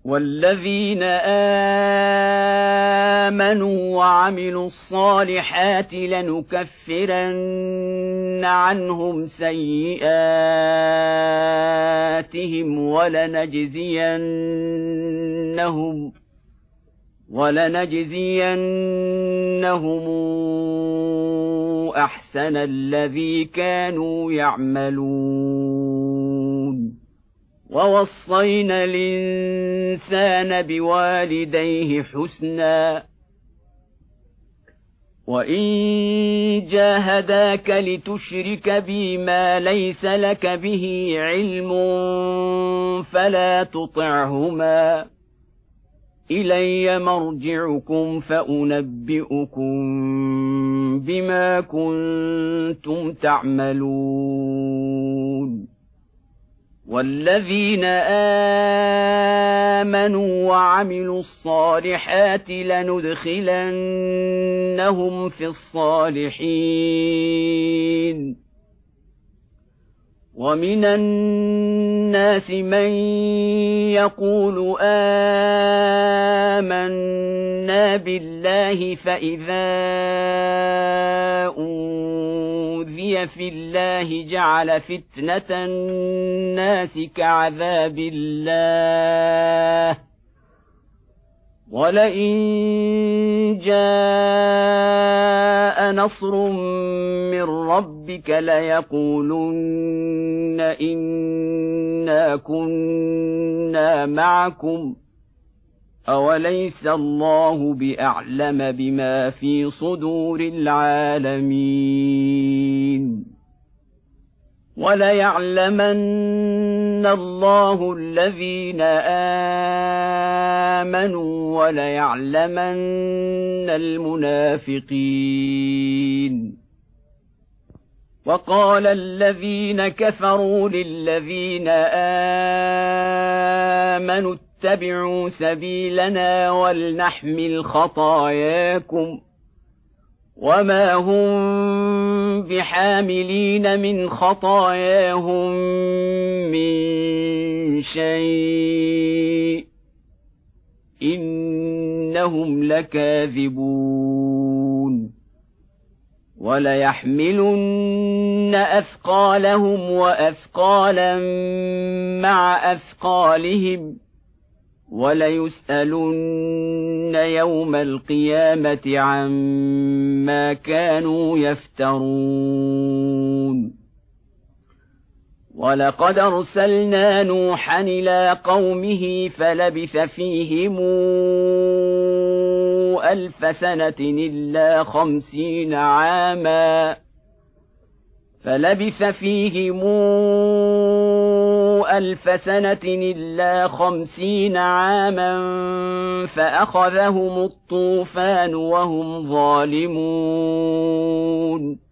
والذين آمنوا وعملوا الصالحات لنكفرن عنهم سيئاتهم ولنجزينهم أحسن الذي كانوا يعملون. ووصينا الإنسان بوالديه حسنا وإن جاهداك لتشرك بي ما ليس لك به علم فلا تطعهما إلي مرجعكم فأنبئكم بما كنتم تعملون. والذين آمنوا وعملوا الصالحات لندخلنهم في الصالحين. ومن الناس من يقول آمنا بالله فإذا أوذي في الله جعل فتنة الناس كعذاب الله ولئن جاء نصر من ربك ليقولن إنا كنا معكم أوليس الله بأعلم بما في صدور العالمين. وليعلمن الله الذين آمنوا وليعلمن المنافقين. وقال الذين كفروا للذين آمنوا اتبعوا سبيلنا ولنحمل خطاياكم وما هم بحاملين من خطاياهم من شيء إنهم لكاذبون. وليحملن أثقالهم وأثقالا مع أثقالهم وليسألن يوم القيامة عما كانوا يفترون. ولقد أرسلنا نوحا إلى قومه فلبث فيهم 1000 سنة إلا 50 عاما فأخذهم الطوفان وهم ظالمون.